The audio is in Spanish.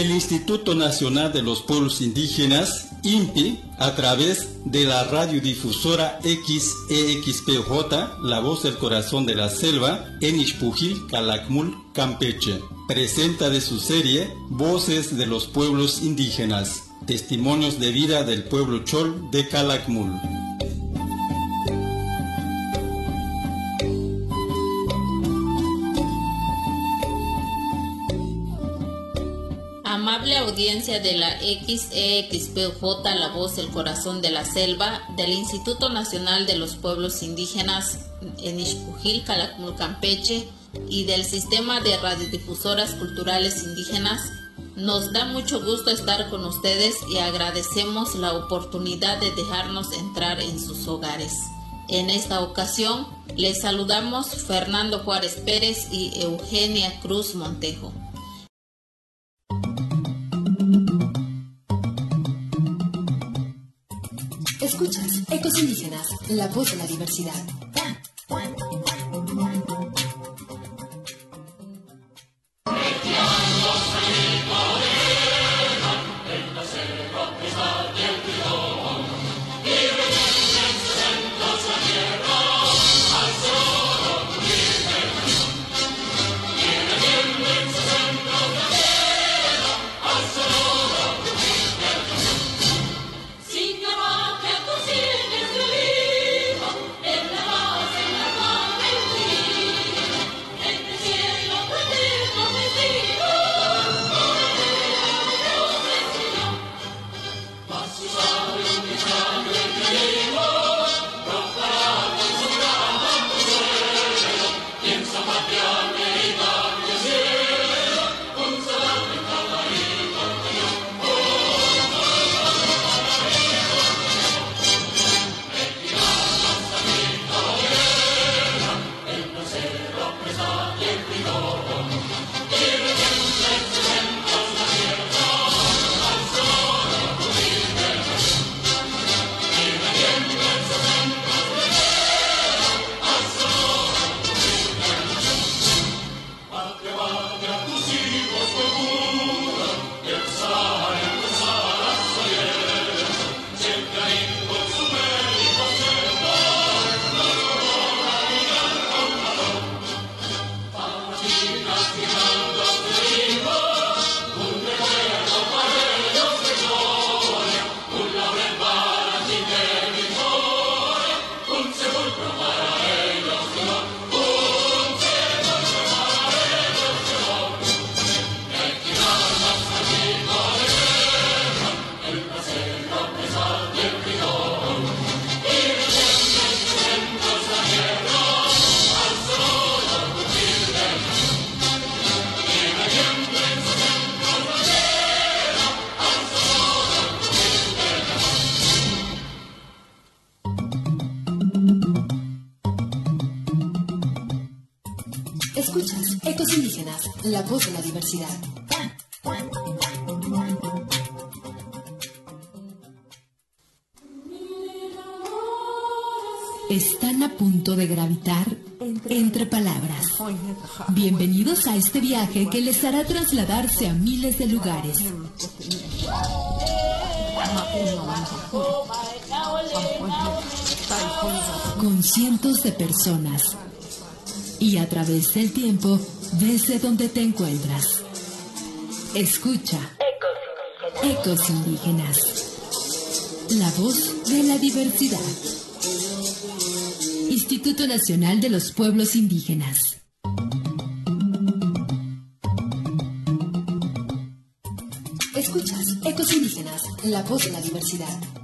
El Instituto Nacional de los Pueblos Indígenas, INPI, a través de la radiodifusora XEXPJ, La Voz del Corazón de la Selva, en Ixpujil, Calakmul, Campeche, presenta de su serie Voces de los Pueblos Indígenas, testimonios de vida del pueblo Chol de Calakmul. Amable audiencia de la XEXPJ, La Voz del Corazón de la Selva, del Instituto Nacional de los Pueblos Indígenas en Ixpujil, Calakmul, Campeche, y del Sistema de Radiodifusoras Culturales Indígenas, nos da mucho gusto estar con ustedes y agradecemos la oportunidad de dejarnos entrar en sus hogares. En esta ocasión, les saludamos Fernando Juárez Pérez y Eugenia Cruz Montejo. Escuchas Ecos Indígenas, la voz de la diversidad. Escuchas Ecos Indígenas, la voz de la diversidad. Están a punto de gravitar entre palabras. Bienvenidos a este viaje que les hará trasladarse a miles de lugares. Con cientos de personas. Y a través del tiempo, desde donde te encuentras. Escucha Ecos Indígenas, la voz de la diversidad. Instituto Nacional de los Pueblos Indígenas. Escuchas Ecos Indígenas, la voz de la diversidad.